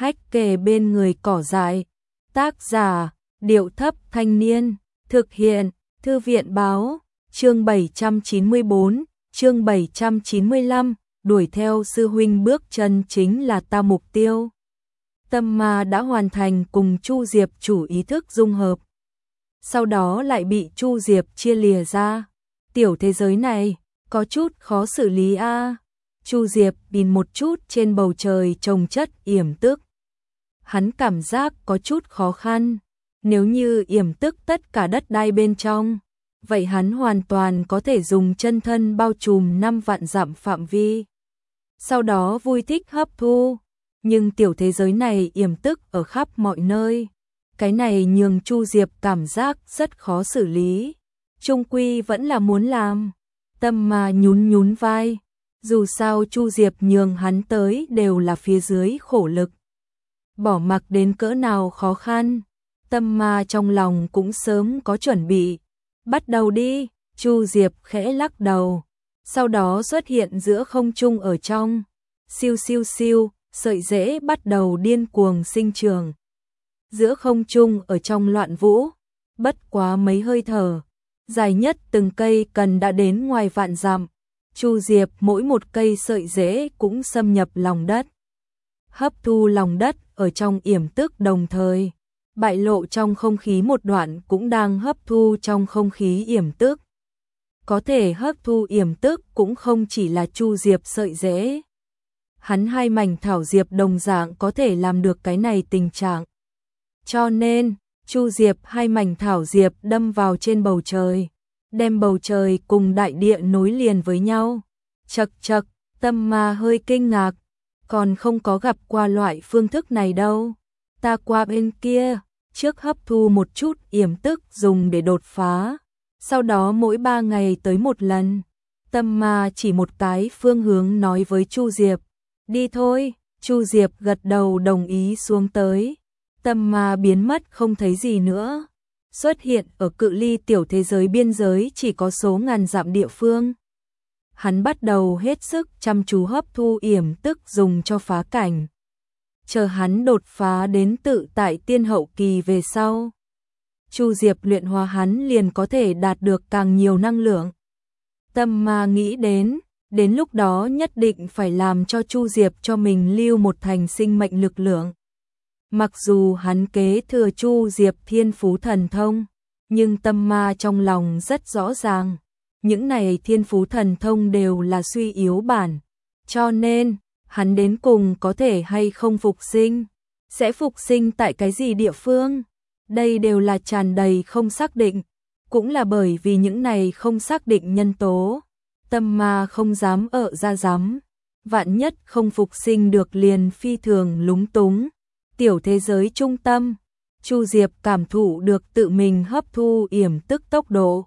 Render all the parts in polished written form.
hách kề bên người cỏ dại. Tác giả, Điệu Thấp Thanh Niên. Thực hiện, Thư viện Báo. Chương 794, chương 795, đuổi theo sư huynh bước chân chính là ta mục tiêu. Tâm ma đã hoàn thành cùng Chu Diệp chủ ý thức dung hợp. Sau đó lại bị Chu Diệp chia lìa ra. Tiểu thế giới này, có chút khó xử lý a. Chu Diệp nhìn một chút trên bầu trời trông chất yểm tức. Hắn cảm giác có chút khó khăn. Nếu như yểm tức tất cả đất đai bên trong, vậy hắn hoàn toàn có thể dùng chân thân bao trùm 5 vạn dặm phạm vi. Sau đó vui thích hấp thu. Nhưng tiểu thế giới này yểm tức ở khắp mọi nơi. Cái này nhường Chu Diệp cảm giác rất khó xử lý. Chung quy vẫn là muốn làm. Tâm ma nhún nhún vai. Dù sao Chu Diệp nhường hắn tới đều là phía dưới khổ lực. Bỏ mặc đến cỡ nào khó khăn, tâm ma trong lòng cũng sớm có chuẩn bị. Bắt đầu đi, Chu Diệp khẽ lắc đầu. Sau đó xuất hiện giữa không trung ở trong. Siêu siêu siêu, sợi rễ bắt đầu điên cuồng sinh trưởng. Giữa không trung ở trong loạn vũ, bất quá mấy hơi thở. Dài nhất từng cây cần đã đến ngoài vạn dặm. Chu Diệp mỗi một cây sợi rễ cũng xâm nhập lòng đất. Hấp thu lòng đất ở trong yểm tức đồng thời. Bại lộ trong không khí một đoạn cũng đang hấp thu trong không khí yểm tức. Có thể hấp thu yểm tức cũng không chỉ là Chu Diệp sợi rễ. Hắn hai mảnh thảo diệp đồng dạng có thể làm được cái này tình trạng. Cho nên, Chu Diệp hai mảnh thảo diệp đâm vào trên bầu trời, đem bầu trời cùng đại địa nối liền với nhau. Chậc chậc, tâm ma hơi kinh ngạc, còn không có gặp qua loại phương thức này đâu. Ta qua bên kia, trước hấp thu một chút yểm tức dùng để đột phá, sau đó mỗi 3 ngày tới một lần. Tâm ma chỉ một cái phương hướng nói với Chu Diệp. Đi thôi, Chu Diệp gật đầu đồng ý xuống tới. Tâm ma biến mất không thấy gì nữa. Xuất hiện ở cự ly tiểu thế giới biên giới chỉ có số ngàn dặm địa phương. Hắn bắt đầu hết sức chăm chú hấp thu yểm tức dùng cho phá cảnh. Chờ hắn đột phá đến tự tại tiên hậu kỳ về sau, Chu Diệp luyện hóa hắn liền có thể đạt được càng nhiều năng lượng. Tâm ma nghĩ đến lúc đó nhất định phải làm cho Chu Diệp cho mình lưu một thành sinh mệnh lực lượng. Mặc dù hắn kế thừa Chu Diệp thiên phú thần thông, nhưng tâm ma trong lòng rất rõ ràng, những này thiên phú thần thông đều là suy yếu bản, cho nên hắn đến cùng có thể hay không phục sinh, sẽ phục sinh tại cái gì địa phương, đây đều là tràn đầy không xác định, cũng là bởi vì những này không xác định nhân tố, tâm ma không dám ra dám, vạn nhất không phục sinh được liền phi thường lúng túng. Tiểu thế giới trung tâm, Chu Diệp cảm thụ được tự mình hấp thu yểm tức tốc độ.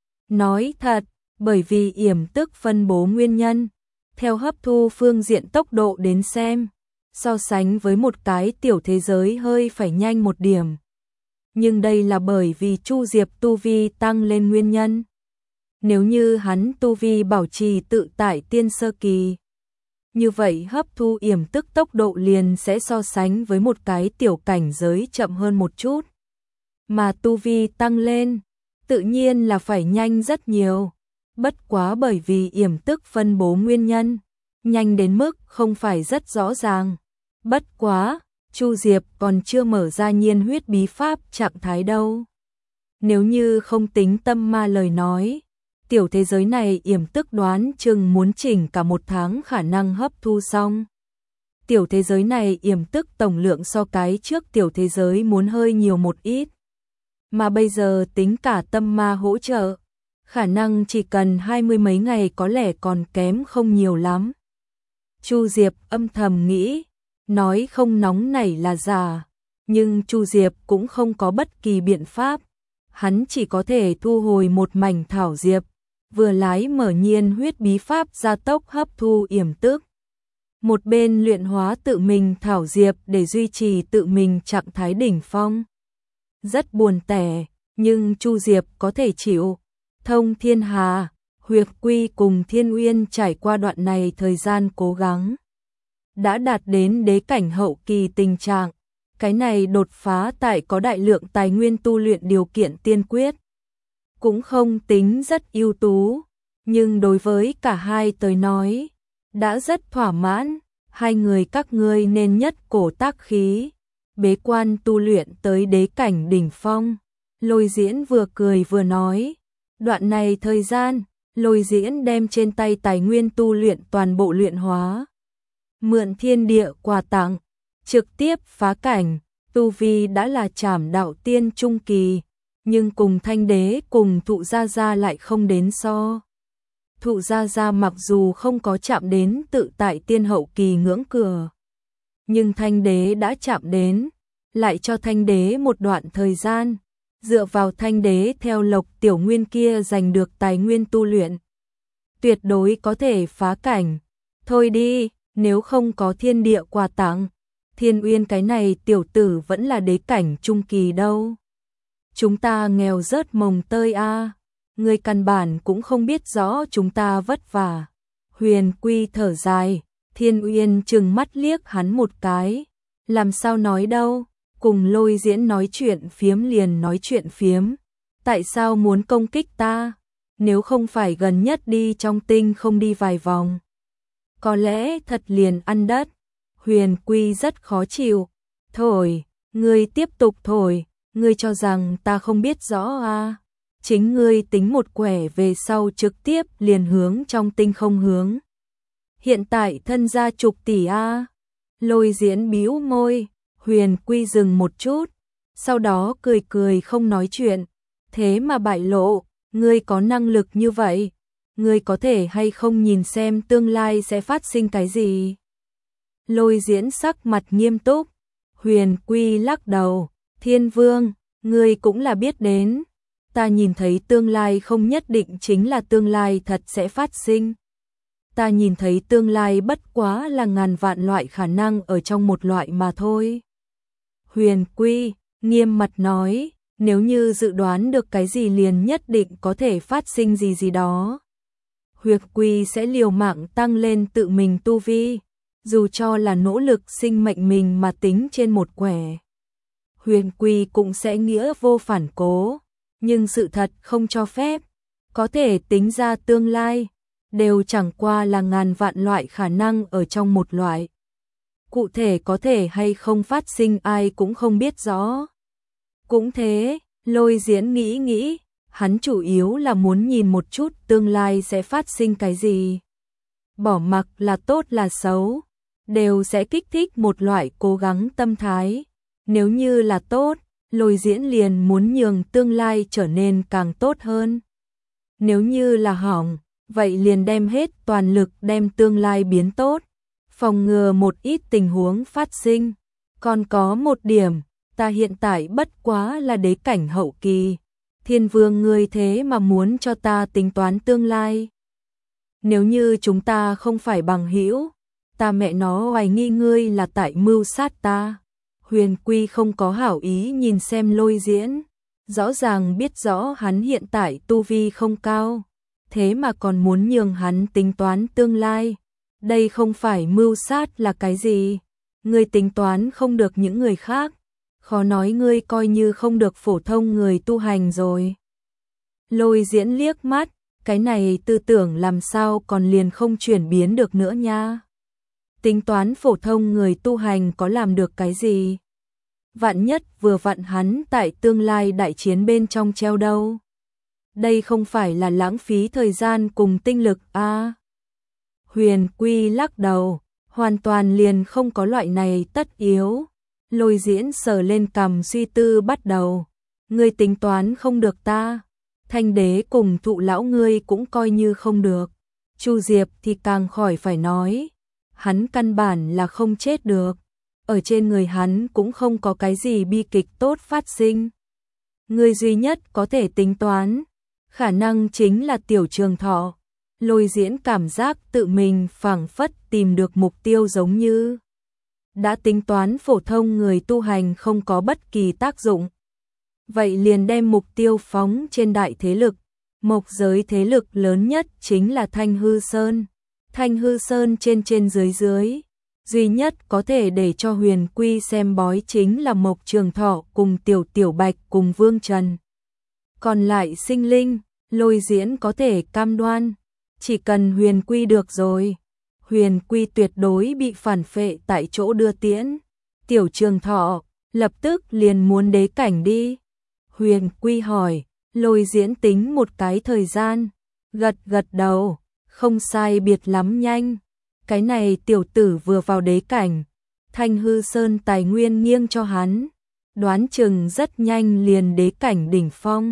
Nói thật, bởi vì yểm tức phân bố nguyên nhân, theo hấp thu phương diện tốc độ đến xem, so sánh với một cái tiểu thế giới hơi phải nhanh một điểm. Nhưng đây là bởi vì Chu Diệp tu vi tăng lên nguyên nhân. Nếu như hắn tu vi bảo trì tự tại tiên sơ kỳ, như vậy hấp thu yểm tức tốc độ liền sẽ so sánh với một cái tiểu cảnh giới chậm hơn một chút. Mà tu vi tăng lên, tự nhiên là phải nhanh rất nhiều. Bất quá bởi vì yểm tức phân bố nguyên nhân, nhanh đến mức không phải rất rõ ràng. Bất quá, Chu Diệp còn chưa mở ra nhiên huyết bí pháp trạng thái đâu. Nếu như không tính tâm ma lời nói, tiểu thế giới này yểm tức đoán chừng muốn chỉnh cả 1 tháng khả năng hấp thu xong. Tiểu thế giới này yểm tức tổng lượng so cái trước tiểu thế giới muốn hơi nhiều một ít. Mà bây giờ tính cả tâm ma hỗ trợ, khả năng chỉ cần 20 mấy ngày có lẽ còn kém không nhiều lắm. Chu Diệp âm thầm nghĩ, nói không nóng nảy là giả, nhưng Chu Diệp cũng không có bất kỳ biện pháp. Hắn chỉ có thể thu hồi một mảnh thảo diệp, vừa lái mở nhiên huyết bí pháp gia tốc hấp thu yểm tức. Một bên luyện hóa tự mình thảo diệp để duy trì tự mình trạng thái đỉnh phong. Rất buồn tẻ, nhưng Chu Diệp có thể chịu. Thông Thiên Hà, Huyệt Quy cùng Thiên Uyên trải qua đoạn này thời gian cố gắng đã đạt đến đế cảnh hậu kỳ tình trạng. Cái này đột phá tại có đại lượng tài nguyên tu luyện điều kiện tiên quyết. Cũng không tính rất ưu tú, nhưng đối với cả hai tới nói, đã rất thỏa mãn. Hai người các ngươi nên nhất cổ tác khí, bế quan tu luyện tới đế cảnh đỉnh phong. Lôi Diễn vừa cười vừa nói, đoạn này thời gian, Lôi Diễn đem trên tay tài nguyên tu luyện toàn bộ luyện hóa. Mượn thiên địa quà tặng, trực tiếp phá cảnh, tu vi đã là trảm đạo tiên trung kỳ, nhưng cùng Thanh Đế cùng Thụ Gia Gia lại không đến so. Thụ Gia Gia mặc dù không có chạm đến tự tại tiên hậu kỳ ngưỡng cửa, nhưng Thanh Đế đã chạm đến, lại cho Thanh Đế một đoạn thời gian, dựa vào Thanh Đế theo Lộc Tiểu Nguyên kia giành được tài nguyên tu luyện, tuyệt đối có thể phá cảnh. Thôi đi, nếu không có thiên địa quà tặng, Thiên Uyên cái này tiểu tử vẫn là đế cảnh trung kỳ đâu. Chúng ta nghèo rớt mồng tơi a, người căn bản cũng không biết rõ chúng ta vất vả. Huyền Quy thở dài, Thiên Uyên trừng mắt liếc hắn một cái, làm sao nói đâu, cùng Lôi Diễn nói chuyện phiếm liền nói chuyện phiếm, tại sao muốn công kích ta, nếu không phải gần nhất đi trong tinh không đi vài vòng, có lẽ thật liền ăn đất. Huyền Quy rất khó chịu, thổi, ngươi tiếp tục thổi, ngươi cho rằng ta không biết rõ à, chính ngươi tính một quẻ về sau trực tiếp liền hướng trong tinh không hướng. Hiện tại thân gia chục tỷ a. Lôi Diễn bĩu môi, Huyền Quy dừng một chút, sau đó cười cười không nói chuyện, thế mà bại lộ, ngươi có năng lực như vậy, ngươi có thể hay không nhìn xem tương lai sẽ phát sinh cái gì? Lôi Diễn sắc mặt nghiêm túc, Huyền Quy lắc đầu, Thiên Vương, ngươi cũng là biết đến, ta nhìn thấy tương lai không nhất định chính là tương lai thật sẽ phát sinh. Ta nhìn thấy tương lai bất quá là ngàn vạn loại khả năng ở trong một loại mà thôi. Huyền Quy nghiêm mặt nói, nếu như dự đoán được cái gì liền nhất định có thể phát sinh gì gì đó. Huyền Quy sẽ liều mạng tăng lên tự mình tu vi, dù cho là nỗ lực sinh mệnh mình mà tính trên một quẻ. Huyền Quy cũng sẽ nghĩa vô phản cố, nhưng sự thật không cho phép, có thể tính ra tương lai, đều chẳng qua là ngàn vạn loại khả năng ở trong một loại. Cụ thể có thể hay không phát sinh ai cũng không biết rõ. Cũng thế, Lôi Diễn nghĩ, hắn chủ yếu là muốn nhìn một chút tương lai sẽ phát sinh cái gì. Bỏ mặc là tốt là xấu, đều sẽ kích thích một loại cố gắng tâm thái. Nếu như là tốt, Lôi Diễn liền muốn nhường tương lai trở nên càng tốt hơn. Nếu như là hỏng, vậy liền đem hết toàn lực đem tương lai biến tốt, phòng ngừa một ít tình huống phát sinh. Còn có một điểm, ta hiện tại bất quá là đế cảnh hậu kỳ, Thiên Vương ngươi thế mà muốn cho ta tính toán tương lai. Nếu như chúng ta không phải bằng hữu, ta mẹ nó hoài nghi ngươi là tại mưu sát ta. Huyền Quy không có hảo ý nhìn xem Lôi Diễn, rõ ràng biết rõ hắn hiện tại tu vi không cao, thế mà còn muốn nhường hắn tính toán tương lai. Đây không phải mưu sát là cái gì? Ngươi tính toán không được những người khác, khó nói ngươi coi như không được phổ thông người tu hành rồi. Lôi Diễn liếc mắt, cái này tư tưởng làm sao còn liền không chuyển biến được nữa nha. Tính toán phổ thông người tu hành có làm được cái gì? Vạn nhất vừa vặn hắn tại tương lai đại chiến bên trong treo đâu. Đây không phải là lãng phí thời gian cùng tinh lực à? Huyền Quy lắc đầu, hoàn toàn liền không có loại này tất yếu. Lôi Diễn sờ lên cằm suy tư bắt đầu. Ngươi tính toán không được ta, Thanh Đế cùng Thụ lão ngươi cũng coi như không được. Chu Diệp thì càng khỏi phải nói, hắn căn bản là không chết được, ở trên người hắn cũng không có cái gì bi kịch tốt phát sinh. Ngươi duy nhất có thể tính toán, khả năng chính là Tiểu Trường Thọ. Lôi Diễn cảm giác tự mình phảng phất tìm được mục tiêu giống như đã tính toán phổ thông người tu hành không có bất kỳ tác dụng. Vậy liền đem mục tiêu phóng trên đại thế lực, mộc giới thế lực lớn nhất chính là Thanh Hư Sơn. Thanh Hư Sơn trên dưới, duy nhất có thể để cho Huyền Quy xem bói chính là Mộc Trường Thọ cùng Tiểu Bạch cùng Vương Trần. Còn lại sinh linh, Lôi Diễn có thể cam đoan, chỉ cần Huyền Quy được rồi. Huyền Quy tuyệt đối bị phản phệ tại chỗ đưa tiễn. Tiểu Trường Thọ lập tức liền muốn đế cảnh đi. Huyền Quy hỏi, Lôi Diễn tính một cái thời gian, gật đầu, không sai biệt lắm nhanh. Cái này tiểu tử vừa vào đế cảnh, Thanh Hư Sơn tài nguyên nghiêng cho hắn, đoán chừng rất nhanh liền đế cảnh đỉnh phong.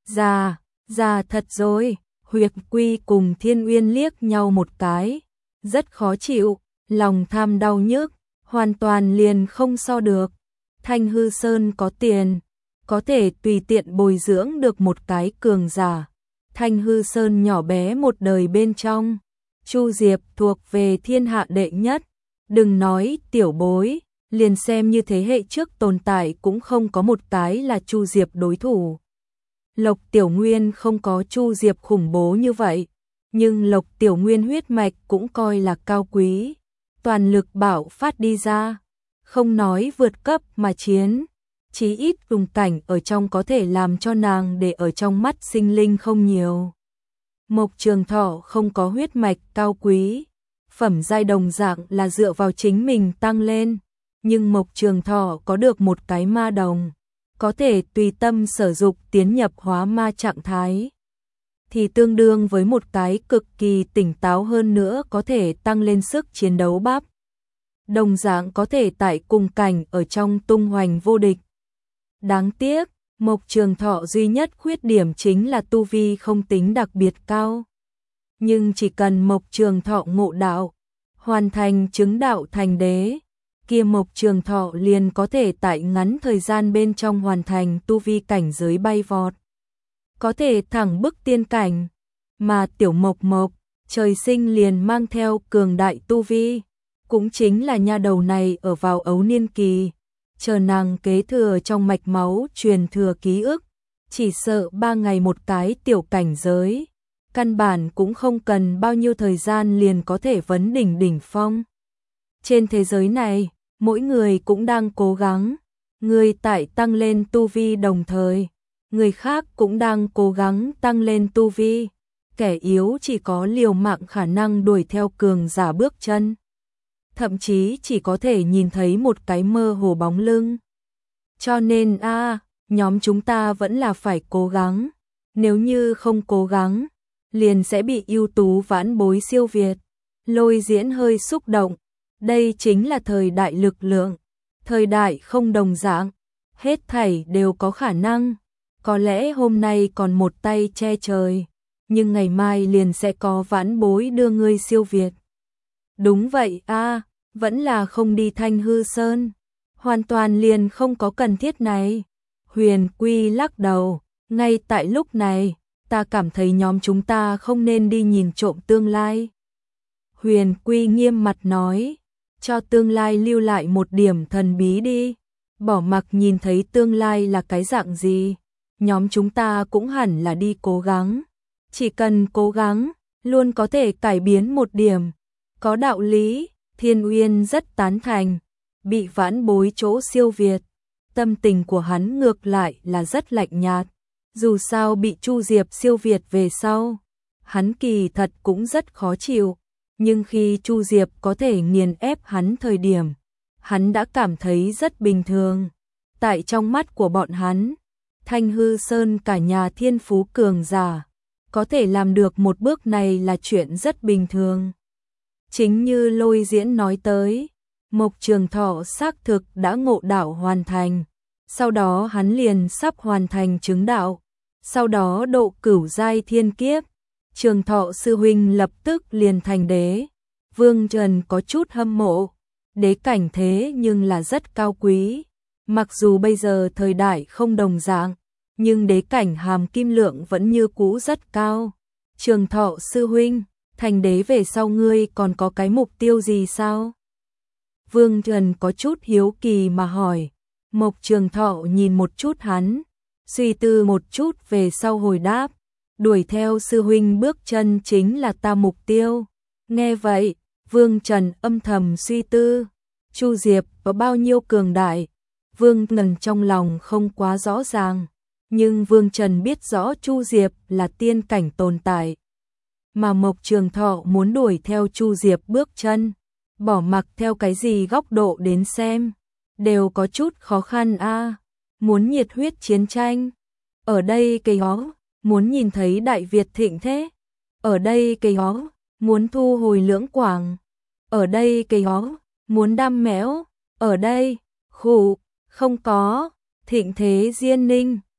Già thật rồi. Huyền Quy cùng Thiên Uyên liếc nhau một cái, rất khó chịu, lòng tham đau nhức, hoàn toàn liền không so được. Thanh Hư Sơn có tiền, có thể tùy tiện bồi dưỡng được một cái cường giả. Thanh Hư Sơn nhỏ bé một đời bên trong, Chu Diệp thuộc về thiên hạ đệ nhất. Đừng nói tiểu bối, liền xem như thế hệ trước tồn tại cũng không có một cái là Chu Diệp đối thủ. Lộc Tiểu Nguyên không có Chu Diệp khủng bố như vậy, nhưng Lộc Tiểu Nguyên huyết mạch cũng coi là cao quý, toàn lực bạo phát đi ra, không nói vượt cấp mà chiến, chí ít vùng cảnh ở trong có thể làm cho nàng để ở trong mắt sinh linh không nhiều. Mộc Trường Thọ không có huyết mạch cao quý, phẩm giai đồng dạng là dựa vào chính mình tăng lên, nhưng Mộc Trường Thọ có được một cái ma đồng, có thể tùy tâm sở dục tiến nhập hóa ma trạng thái, thì tương đương với một cái cực kỳ tỉnh táo hơn nữa có thể tăng lên sức chiến đấu bắp. Đồng dạng có thể tại cùng cảnh ở trong tung hoành vô địch. Đáng tiếc, Mộc Trường Thọ duy nhất khuyết điểm chính là tu vi không tính đặc biệt cao. Nhưng chỉ cần Mộc Trường Thọ ngộ đạo, hoàn thành chứng đạo thành đế, kia Mộc Trường Thọ liền có thể tại ngắn thời gian bên trong hoàn thành tu vi cảnh giới bay vọt. Có thể thẳng bức tiên cảnh, mà Tiểu Mộc trời sinh liền mang theo cường đại tu vi, cũng chính là nha đầu này ở vào ấu niên kỳ, chờ nàng kế thừa trong mạch máu truyền thừa ký ức, chỉ sợ 3 ngày một cái tiểu cảnh giới, căn bản cũng không cần bao nhiêu thời gian liền có thể vấn đỉnh phong. Trên thế giới này, mỗi người cũng đang cố gắng, người tại tăng lên tu vi đồng thời, người khác cũng đang cố gắng tăng lên tu vi, kẻ yếu chỉ có liều mạng khả năng đuổi theo cường giả bước chân. Thậm chí chỉ có thể nhìn thấy một cái mơ hồ bóng lưng. Cho nên nhóm chúng ta vẫn là phải cố gắng, nếu như không cố gắng, liền sẽ bị ưu tú vãn bối siêu việt. Lôi Diễn hơi xúc động, đây chính là thời đại lực lượng, thời đại không đồng dạng, hết thảy đều có khả năng, có lẽ hôm nay còn một tay che trời, nhưng ngày mai liền sẽ có vãn bối đưa ngươi siêu việt. Đúng vậy vẫn là không đi Thanh Hư Sơn, hoàn toàn liền không có cần thiết này. Huyền Quy lắc đầu, ngay tại lúc này, ta cảm thấy nhóm chúng ta không nên đi nhìn trộm tương lai. Huyền Quy nghiêm mặt nói, cho tương lai lưu lại một điểm thần bí đi, bỏ mặc nhìn thấy tương lai là cái dạng gì, nhóm chúng ta cũng hẳn là đi cố gắng. Chỉ cần cố gắng, luôn có thể cải biến một điểm. Có đạo lý, Thiên Uyên rất tán thành, bị vãn bối chỗ siêu việt. Tâm tình của hắn ngược lại là rất lạnh nhạt, dù sao bị Chu Diệp siêu việt về sau, hắn kỳ thật cũng rất khó chịu, nhưng khi Chu Diệp có thể nghiền ép hắn thời điểm, hắn đã cảm thấy rất bình thường. Tại trong mắt của bọn hắn, Thanh Hư Sơn cả nhà thiên phú cường giả, có thể làm được một bước này là chuyện rất bình thường. Chính như Lôi Diễn nói tới, Mộc Trường Thọ xác thực đã ngộ đạo hoàn thành, sau đó hắn liền sắp hoàn thành chứng đạo, sau đó độ cửu giai thiên kiếp, Trường Thọ sư huynh lập tức liền thành đế. Vương Trần có chút hâm mộ, đế cảnh thế nhưng là rất cao quý, mặc dù bây giờ thời đại không đồng dạng, nhưng đế cảnh hàm kim lượng vẫn như cũ rất cao. Trường Thọ sư huynh, thành đế về sau ngươi còn có cái mục tiêu gì sao? Vương Trần có chút hiếu kỳ mà hỏi. Mộc Trường Thọ nhìn một chút hắn, suy tư một chút về sau hồi đáp, đuổi theo sư huynh bước chân chính là ta mục tiêu. Nghe vậy, Vương Trần âm thầm suy tư, Chu Diệp có bao nhiêu cường đại, Vương Ngần trong lòng không quá rõ ràng, nhưng Vương Trần biết rõ Chu Diệp là tiên cảnh tồn tại. Mà Mộc Trường Thọ muốn đuổi theo Chu Diệp bước chân, bỏ mặc theo cái gì góc độ đến xem, đều có chút khó khăn a. Muốn nhiệt huyết chiến tranh, ở đây cây hó, muốn nhìn thấy Đại Việt thịnh thế, ở đây cây hó, muốn thu hồi Lưỡng Quảng, ở đây cây hó, muốn đam mẽo, ở đây, khụ, không có, thịnh thế Diên Ninh,